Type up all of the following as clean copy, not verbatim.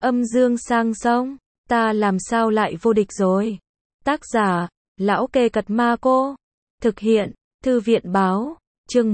Âm dương sang sông, ta làm sao lại vô địch rồi. Tác giả, Lão Kê Cật Ma Cô. Thực hiện, Thư viện báo. Chương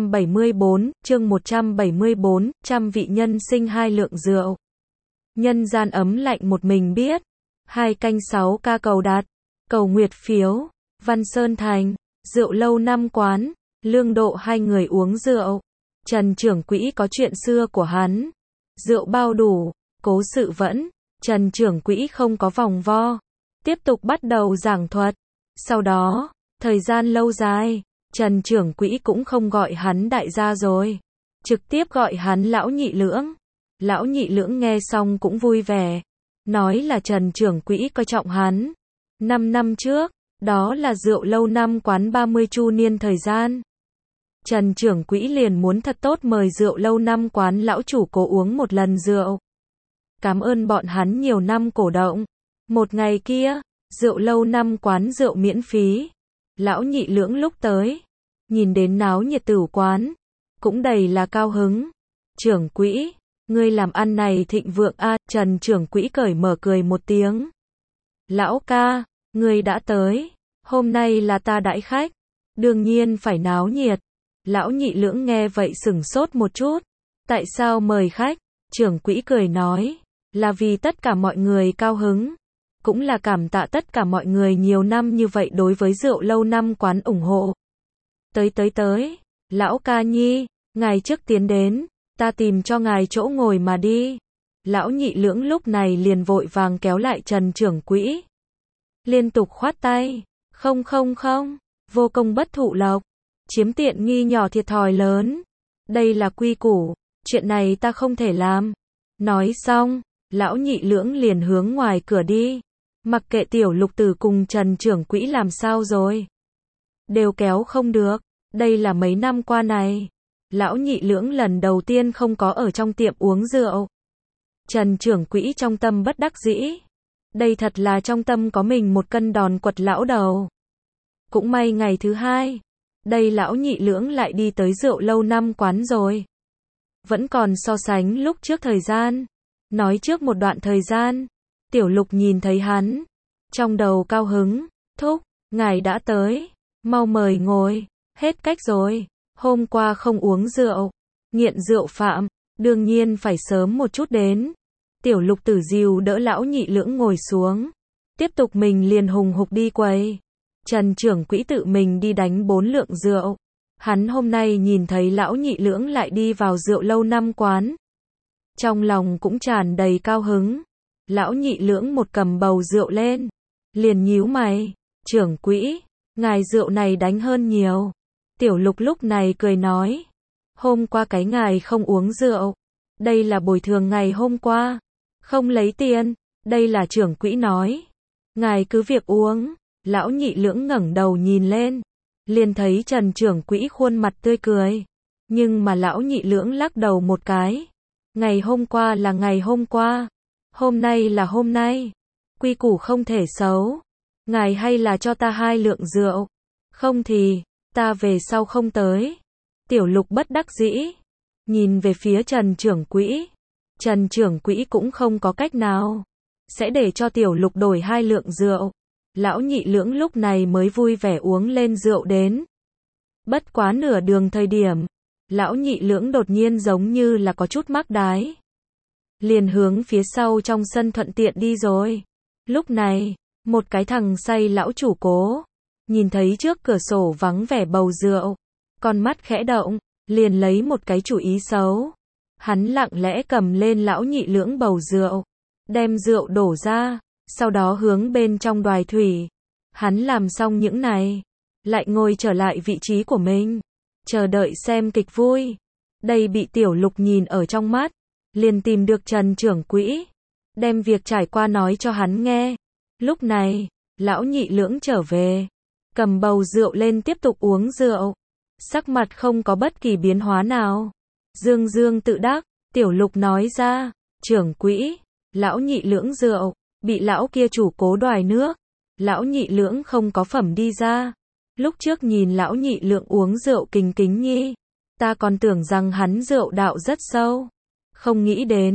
174, trăm vị nhân sinh hai lượng rượu. Nhân gian ấm lạnh một mình biết. 2 canh 6 ca cầu đạt. Cầu nguyệt phiếu. Văn Sơn Thành. Rượu lâu năm quán. Lương Độ hai người uống rượu. Trần trưởng quỹ có chuyện xưa của hắn. Rượu bao đủ. Cố sự vẫn. Trần trưởng quỹ không có vòng vo. Tiếp tục bắt đầu giảng thuật. Sau đó, thời gian lâu dài, Trần trưởng quỹ cũng không gọi hắn đại gia rồi. Trực tiếp gọi hắn lão nhị lưỡng. Lão nhị lưỡng nghe xong cũng vui vẻ. Nói là Trần trưởng quỹ coi trọng hắn. 5 năm trước, đó là rượu lâu năm quán 30 chu niên thời gian. Trần trưởng quỹ liền muốn thật tốt mời rượu lâu năm quán lão chủ Cố uống một lần rượu. Cảm ơn bọn hắn nhiều năm cổ động. Một ngày kia, rượu lâu năm quán rượu miễn phí. Lão nhị lưỡng lúc tới, nhìn đến náo nhiệt tử quán, cũng đầy là cao hứng. Trưởng quỹ, ngươi làm ăn này thịnh vượng a. Trần trưởng quỹ cởi mở cười một tiếng. Lão ca, ngươi đã tới, hôm nay là ta đãi khách, đương nhiên phải náo nhiệt. Lão nhị lưỡng nghe vậy sửng sốt một chút. Tại sao mời khách? Trưởng quỹ cười nói, là vì tất cả mọi người cao hứng. Cũng là cảm tạ tất cả mọi người nhiều năm như vậy đối với rượu lâu năm quán ủng hộ. Tới, lão ca nhi, ngài trước tiến đến, ta tìm cho ngài chỗ ngồi mà đi. Lão nhị lưỡng lúc này liền vội vàng kéo lại Trần trưởng quỹ. Liên tục khoát tay, không, vô công bất thụ lộc, chiếm tiện nghi nhỏ thiệt thòi lớn. Đây là quy củ, chuyện này ta không thể làm. Nói xong, lão nhị lưỡng liền hướng ngoài cửa đi. Mặc kệ Tiểu Lục Tử cùng Trần trưởng quỹ làm sao rồi. Đều kéo không được, đây là mấy năm qua này. Lão nhị lưỡng lần đầu tiên không có ở trong tiệm uống rượu. Trần trưởng quỹ trong tâm bất đắc dĩ. Đây thật là trong tâm có mình một cân đòn quật lão đầu. Cũng may ngày thứ hai, đây lão nhị lưỡng lại đi tới rượu lâu năm quán rồi. Vẫn còn so sánh lúc trước thời gian. Nói trước một đoạn thời gian, Tiểu Lục nhìn thấy hắn, trong đầu cao hứng, thúc, ngài đã tới, mau mời ngồi, hết cách rồi, hôm qua không uống rượu, nghiện rượu phạm, đương nhiên phải sớm một chút đến. Tiểu Lục Tử dìu đỡ lão nhị lưỡng ngồi xuống, tiếp tục mình liền hùng hục đi quầy. Trần trưởng quỹ tự mình đi đánh 4 lượng rượu. Hắn hôm nay nhìn thấy lão nhị lưỡng lại đi vào rượu lâu năm quán. Trong lòng cũng tràn đầy cao hứng. Lão nhị lưỡng một cầm bầu rượu lên, liền nhíu mày, trưởng quỹ, ngài rượu này đánh hơn nhiều. Tiểu Lục lúc này cười nói, hôm qua cái ngài không uống rượu, đây là bồi thường ngày hôm qua, không lấy tiền, đây là trưởng quỹ nói, ngài cứ việc uống. Lão nhị lưỡng ngẩng đầu nhìn lên, liền thấy Trần trưởng quỹ khuôn mặt tươi cười, nhưng mà lão nhị lưỡng lắc đầu một cái, ngày hôm qua là ngày hôm qua. Hôm nay là hôm nay, quy củ không thể xấu. Ngài hay là cho ta 2 lượng rượu, không thì, ta về sau không tới. Tiểu Lục bất đắc dĩ, nhìn về phía Trần trưởng quỹ. Trần trưởng quỹ cũng không có cách nào, sẽ để cho Tiểu Lục đổi 2 lượng rượu. Lão nhị lưỡng lúc này mới vui vẻ uống lên rượu đến. Bất quá nửa đường thời điểm, lão nhị lưỡng đột nhiên giống như là có chút mắc đái. Liền hướng phía sau trong sân thuận tiện đi rồi. Lúc này, một cái thằng say lão chủ Cố, nhìn thấy trước cửa sổ vắng vẻ bầu rượu, con mắt khẽ động, liền lấy một cái chủ ý xấu. Hắn lặng lẽ cầm lên lão nhị lưỡng bầu rượu, đem rượu đổ ra, sau đó hướng bên trong đoài thủy. Hắn làm xong những này, lại ngồi trở lại vị trí của mình, chờ đợi xem kịch vui. Đây bị Tiểu Lục nhìn ở trong mắt, liền tìm được Trần trưởng quỹ, đem việc trải qua nói cho hắn nghe. Lúc này, lão nhị lưỡng trở về, cầm bầu rượu lên tiếp tục uống rượu, sắc mặt không có bất kỳ biến hóa nào. Dương tự đắc, Tiểu Lục nói ra, trưởng quỹ, lão nhị lưỡng rượu, bị lão kia chủ Cố đoài nước, lão nhị lưỡng không có phẩm đi ra. Lúc trước nhìn lão nhị lượng uống rượu kính nhi, ta còn tưởng rằng hắn rượu đạo rất sâu. Không nghĩ đến,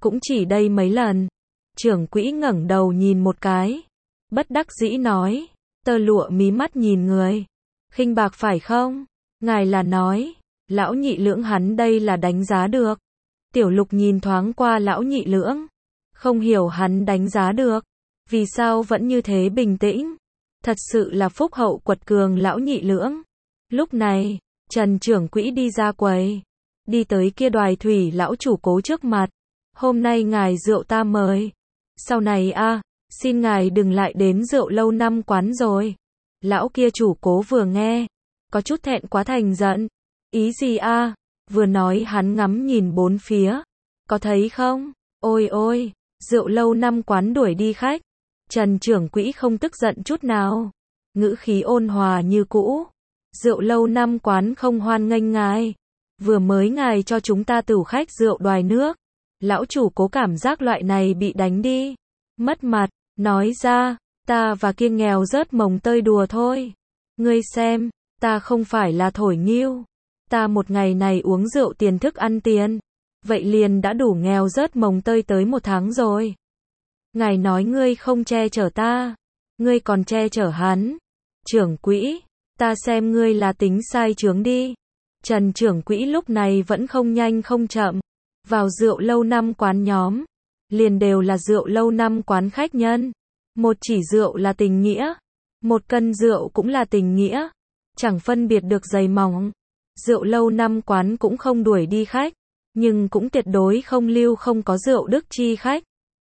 cũng chỉ đây mấy lần. Trưởng quỹ ngẩng đầu nhìn một cái. Bất đắc dĩ nói. Tơ lụa mí mắt nhìn người. Khinh bạc phải không? Ngài là nói. Lão nhị lưỡng hắn đây là đánh giá được. Tiểu Lục nhìn thoáng qua lão nhị lưỡng. Không hiểu hắn đánh giá được. Vì sao vẫn như thế bình tĩnh? Thật sự là phúc hậu quật cường lão nhị lưỡng. Lúc này, Trần trưởng quỹ đi ra quầy. Đi tới kia Đoài Thủy lão chủ cố trước mặt. Hôm nay ngài rượu ta mời. Sau này xin ngài đừng lại đến rượu lâu năm quán rồi. Lão kia chủ cố vừa nghe. Có chút thẹn quá thành giận. Ý gì Vừa nói hắn ngắm nhìn bốn phía. Có thấy không? Ôi ôi, rượu lâu năm quán đuổi đi khách. Trần trưởng quỹ không tức giận chút nào. Ngữ khí ôn hòa như cũ. Rượu lâu năm quán không hoan nghênh ngài. Vừa mới ngài cho chúng ta tửu khách rượu Đoài nước. Lão chủ cố cảm giác loại này bị đánh đi. Mất mặt, nói ra, ta và kia nghèo rớt mồng tơi đùa thôi. Ngươi xem, ta không phải là thổi nghiêu. Ta một ngày này uống rượu tiền thức ăn tiền. Vậy liền đã đủ nghèo rớt mồng tơi tới 1 tháng rồi. Ngài nói ngươi không che chở ta. Ngươi còn che chở hắn. Trưởng quỹ, ta xem ngươi là tính sai chướng đi. Trần trưởng quỹ lúc này vẫn không nhanh không chậm. Vào rượu lâu năm quán nhóm. Liền đều là rượu lâu năm quán khách nhân. Một chỉ rượu là tình nghĩa. 1 cân rượu cũng là tình nghĩa. Chẳng phân biệt được dày mỏng. Rượu lâu năm quán cũng không đuổi đi khách. Nhưng cũng tuyệt đối không lưu không có rượu đức chi khách.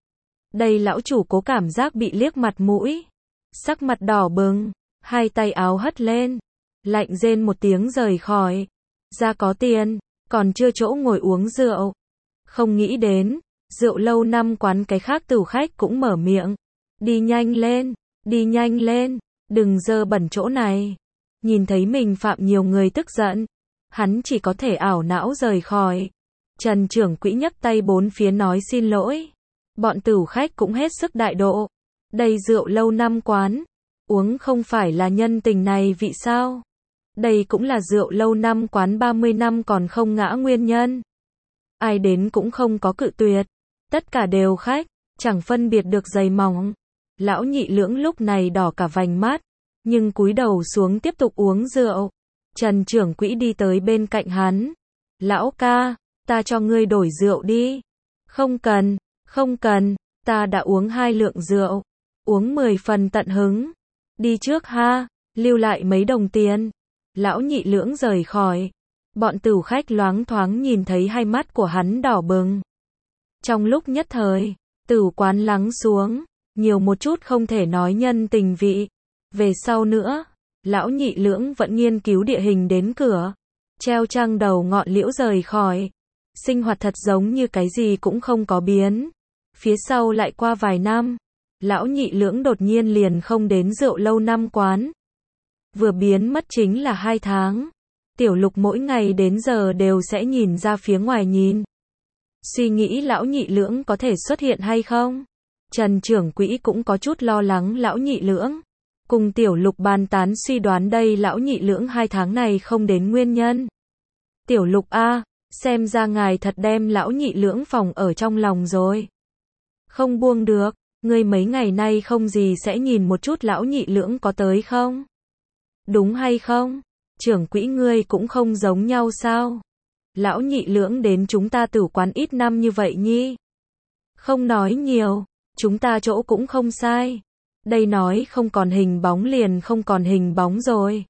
Đây lão chủ cố cảm giác bị liếc mặt mũi. Sắc mặt đỏ bừng. Hai tay áo hất lên. Lạnh rên một tiếng rời khỏi. Ra có tiền. Còn chưa chỗ ngồi uống rượu. Không nghĩ đến. Rượu lâu năm quán cái khác tửu khách cũng mở miệng. Đi nhanh lên. Đi nhanh lên. Đừng dơ bẩn chỗ này. Nhìn thấy mình phạm nhiều người tức giận. Hắn chỉ có thể ảo não rời khỏi. Trần trưởng quỹ nhấc tay bốn phía nói xin lỗi. Bọn tửu khách cũng hết sức đại độ. Đây rượu lâu năm quán. Uống không phải là nhân tình này vị sao? Đây cũng là rượu lâu năm quán 30 năm còn không ngã nguyên nhân. Ai đến cũng không có cự tuyệt. Tất cả đều khách. Chẳng phân biệt được dày mỏng. Lão nhị lưỡng lúc này đỏ cả vành mắt. Nhưng cúi đầu xuống tiếp tục uống rượu. Trần trưởng quỹ đi tới bên cạnh hắn. Lão ca, ta cho ngươi đổi rượu đi. Không cần, không cần, ta đã uống 2 lượng rượu. Uống 10 phần tận hứng. Đi trước ha, lưu lại mấy đồng tiền. Lão nhị lưỡng rời khỏi. Bọn tửu khách loáng thoáng nhìn thấy hai mắt của hắn đỏ bừng. Trong lúc nhất thời, tửu quán lắng xuống. Nhiều một chút không thể nói nhân tình vị. Về sau nữa, lão nhị lưỡng vẫn nghiên cứu địa hình đến cửa. Treo trăng đầu ngọn liễu rời khỏi. Sinh hoạt thật giống như cái gì cũng không có biến. Phía sau lại qua vài năm. Lão nhị lưỡng đột nhiên liền không đến rượu lâu năm quán. Vừa biến mất chính là 2 tháng. Tiểu Lục mỗi ngày đến giờ đều sẽ nhìn ra phía ngoài nhìn. Suy nghĩ lão nhị lưỡng có thể xuất hiện hay không. Trần trưởng quỹ cũng có chút lo lắng lão nhị lưỡng. Cùng Tiểu Lục bàn tán suy đoán đây lão nhị lưỡng 2 tháng này không đến nguyên nhân. Tiểu Lục xem ra ngài thật đem lão nhị lưỡng phòng ở trong lòng rồi. Không buông được, ngươi mấy ngày nay không gì sẽ nhìn một chút lão nhị lưỡng có tới không? Đúng hay không? Trưởng quỹ ngươi cũng không giống nhau sao? Lão nhị lưỡng đến chúng ta tửu quán ít năm như vậy nhi. Không nói nhiều, chúng ta chỗ cũng không sai. Đây nói không còn hình bóng liền không còn hình bóng rồi.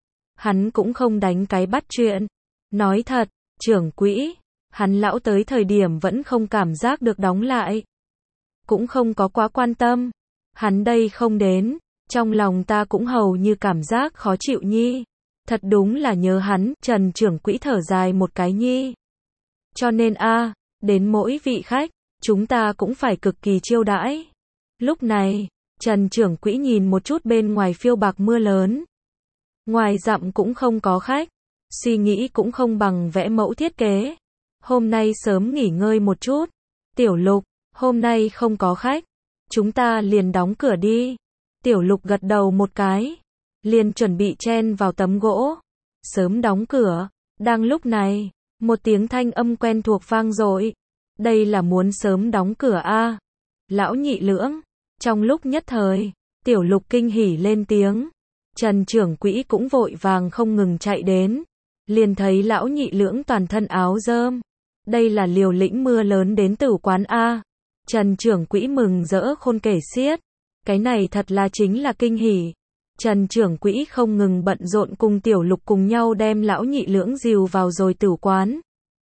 Hắn cũng không đánh cái bắt chuyện. Nói thật, trưởng quỹ, hắn lão tới thời điểm vẫn không cảm giác được đóng lại. Cũng không có quá quan tâm. Hắn đây không đến, trong lòng ta cũng hầu như cảm giác khó chịu nhi. Thật đúng là nhớ hắn, Trần trưởng quỹ thở dài một cái nhi. Cho nên đến mỗi vị khách, chúng ta cũng phải cực kỳ chiêu đãi. Lúc này, Trần trưởng quỹ nhìn một chút bên ngoài phiêu bạc mưa lớn. Ngoài dặm cũng không có khách. Suy nghĩ cũng không bằng vẽ mẫu thiết kế. Hôm nay sớm nghỉ ngơi một chút. Tiểu Lục, hôm nay không có khách. Chúng ta liền đóng cửa đi. Tiểu Lục gật đầu một cái. Liền chuẩn bị chen vào tấm gỗ. Sớm đóng cửa. Đang lúc này, một tiếng thanh âm quen thuộc vang dội. đây là muốn sớm đóng cửa a. Lão Nhị Lưỡng, trong lúc nhất thời, Tiểu Lục kinh hỉ lên tiếng. Trần trưởng quỹ cũng vội vàng không ngừng chạy đến, liền thấy Lão Nhị Lưỡng toàn thân áo rơm. Đây là liều lĩnh mưa lớn đến tử quán a. Trần trưởng quỹ mừng rỡ khôn kể xiết. Cái này thật là chính là kinh hỉ. Trần trưởng quỹ không ngừng bận rộn cùng Tiểu Lục cùng nhau đem Lão Nhị Lưỡng dìu vào rồi tử quán.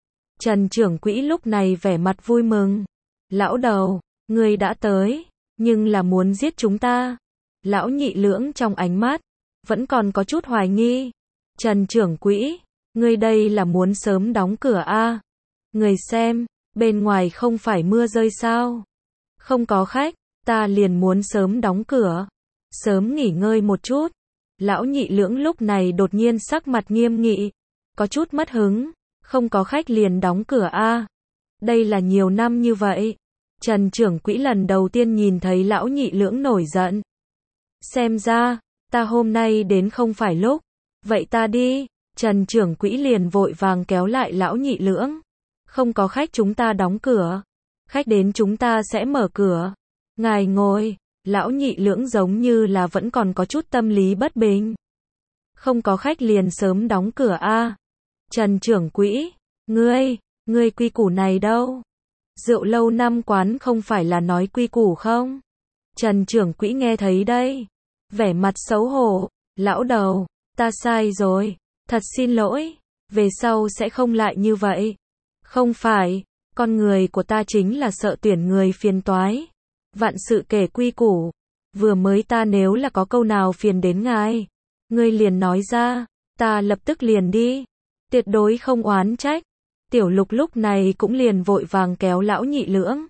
Trần trưởng quỹ lúc này vẻ mặt vui mừng. Lão đầu, ngươi đã tới, nhưng là muốn giết chúng ta. Lão Nhị Lưỡng trong ánh mắt vẫn còn có chút hoài nghi. Trần trưởng quỹ, ngươi đây là muốn sớm đóng cửa a? Người xem, bên ngoài không phải mưa rơi sao? Không có khách, ta liền muốn sớm đóng cửa, sớm nghỉ ngơi một chút. Lão Nhị Lưỡng lúc này đột nhiên sắc mặt nghiêm nghị, có chút mất hứng. Không có khách liền đóng cửa a? Đây là nhiều năm như vậy. Trần trưởng quỹ lần đầu tiên nhìn thấy Lão Nhị Lưỡng nổi giận. Xem ra, ta hôm nay đến không phải lúc. Vậy ta đi. Trần trưởng quỹ liền vội vàng kéo lại Lão Nhị Lưỡng. Không có khách chúng ta đóng cửa. Khách đến chúng ta sẽ mở cửa. Ngài ngồi. Lão Nhị Lưỡng giống như là vẫn còn có chút tâm lý bất bình. Không có khách liền sớm đóng cửa a. Trần trưởng quỹ, ngươi quy củ này đâu? Rượu lâu năm quán không phải là nói quy củ không? Trần trưởng quỹ nghe thấy đây, vẻ mặt xấu hổ. Lão đầu, ta sai rồi, thật xin lỗi, về sau sẽ không lại như vậy. Không phải, con người của ta chính là sợ tuyển người phiền toái. Vạn sự kể quy củ, vừa mới ta nếu là có câu nào phiền đến ngài, ngươi liền nói ra, ta lập tức liền đi. Tuyệt đối không oán trách. Tiểu Lục lúc này cũng liền vội vàng kéo Lão Nhị Lưỡng.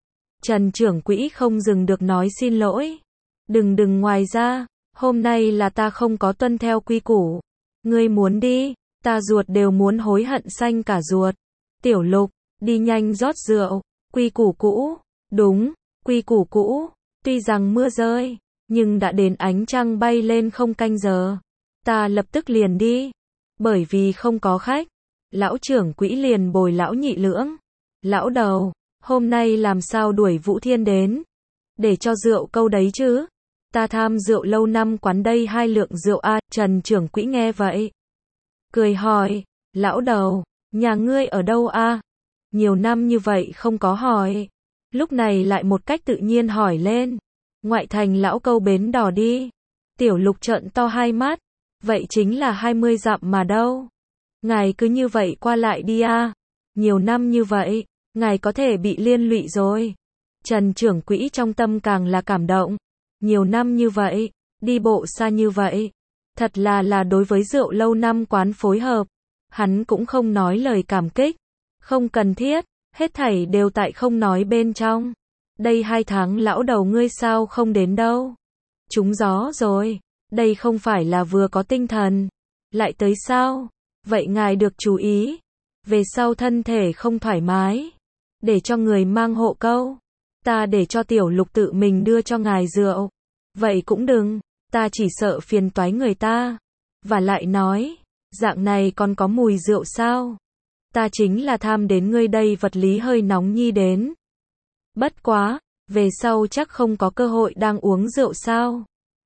Trần trưởng quỹ không dừng được nói xin lỗi. Đừng ngoài ra, hôm nay là ta không có tuân theo quy củ. Ngươi muốn đi, ta ruột đều muốn hối hận xanh cả ruột. Tiểu Lục, đi nhanh rót rượu. Quy củ cũ, đúng, quy củ cũ. Tuy rằng mưa rơi, nhưng đã đến ánh trăng bay lên không canh giờ. Ta lập tức liền đi. Bởi vì không có khách, lão trưởng quỹ liền bồi Lão Nhị Lưỡng. Lão đầu, hôm nay làm sao đuổi Vũ Thiên đến? Để cho rượu câu đấy chứ. Ta tham rượu lâu năm quán đây 2 lượng rượu a. Trần trưởng quỹ nghe vậy, cười hỏi, lão đầu, nhà ngươi ở đâu a? Nhiều năm như vậy không có hỏi. Lúc này lại một cách tự nhiên hỏi lên. Ngoại thành lão câu bến đò đi. Tiểu Lục trợn to hai mắt. Vậy chính là 20 dặm mà đâu. Ngài cứ như vậy qua lại đi a. Nhiều năm như vậy, ngài có thể bị liên lụy rồi. Trần trưởng quỹ trong tâm càng là cảm động. Nhiều năm như vậy, đi bộ xa như vậy. Thật là đối với rượu lâu năm quán phối hợp. Hắn cũng không nói lời cảm kích. Không cần thiết, hết thảy đều tại không nói bên trong. Đây 2 tháng lão đầu ngươi sao không đến đâu. Trúng gió rồi. Đây không phải là vừa có tinh thần, lại tới sao? Vậy ngài được chú ý, về sau thân thể không thoải mái, để cho người mang hộ câu. Ta để cho Tiểu Lục tự mình đưa cho ngài rượu. Vậy cũng đừng, ta chỉ sợ phiền toái người ta. Và lại nói, dạng này còn có mùi rượu sao? Ta chính là tham đến ngươi đây vật lý hơi nóng nhi đến. Bất quá, về sau chắc không có cơ hội đang uống rượu sao?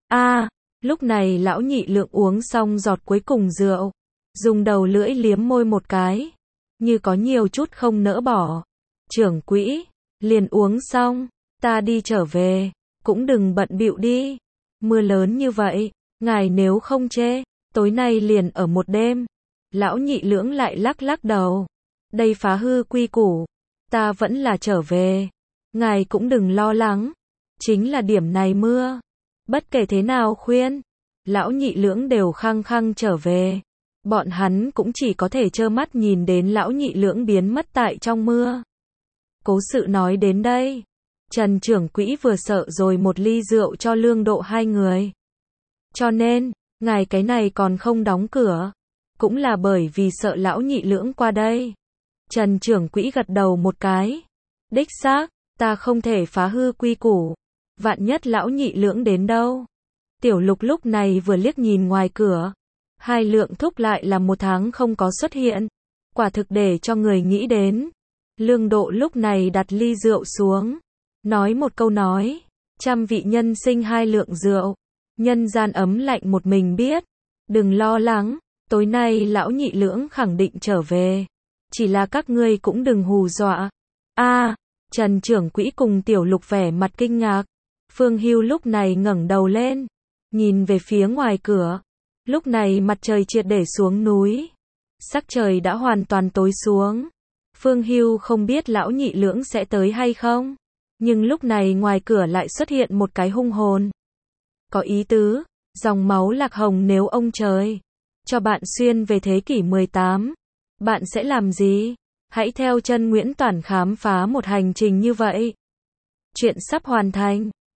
Lúc này Lão Nhị Lượng uống xong giọt cuối cùng rượu, dùng đầu lưỡi liếm môi một cái, như có nhiều chút không nỡ bỏ. Trưởng quỹ, liền uống xong, ta đi trở về, cũng đừng bận bịu đi. Mưa lớn như vậy, ngài nếu không chê, tối nay liền ở một đêm. Lão Nhị Lưỡng lại lắc đầu. Đây phá hư quy củ, ta vẫn là trở về. Ngài cũng đừng lo lắng, chính là điểm này mưa. Bất kể thế nào khuyên, Lão Nhị Lưỡng đều khăng khăng trở về. Bọn hắn cũng chỉ có thể trơ mắt nhìn đến Lão Nhị Lưỡng biến mất tại trong mưa. Cố sự nói đến đây, Trần trưởng quỹ vừa sợ rồi một ly rượu cho lương độ 2 người. Cho nên, ngài cái này còn không đóng cửa, cũng là bởi vì sợ Lão Nhị Lưỡng qua đây. Trần trưởng quỹ gật đầu một cái. Đích xác, ta không thể phá hư quy củ. Vạn nhất Lão Nhị Lưỡng đến đâu. Tiểu Lục lúc này vừa liếc nhìn ngoài cửa. 2 lượng thúc lại là 1 tháng không có xuất hiện. Quả thực để cho người nghĩ đến. Lương Độ lúc này đặt ly rượu xuống, nói một câu nói, trăm vị nhân sinh hai lượng rượu, nhân gian ấm lạnh một mình biết, đừng lo lắng, tối nay lão nhị lưỡng khẳng định trở về, chỉ là các ngươi cũng đừng hù dọa. A, Trần trưởng quỹ cùng Tiểu Lục vẻ mặt kinh ngạc, Phương Hưu lúc này ngẩng đầu lên, nhìn về phía ngoài cửa, lúc này mặt trời triệt để xuống núi, sắc trời đã hoàn toàn tối xuống. Phương Hưu không biết lão nhị lưỡng sẽ tới hay không, nhưng lúc này ngoài cửa lại xuất hiện một cái hung hồn. Có ý tứ, dòng máu Lạc Hồng nếu ông trời cho bạn xuyên về thế kỷ 18, bạn sẽ làm gì? Hãy theo chân Nguyễn Toản khám phá một hành trình như vậy. Chuyện sắp hoàn thành.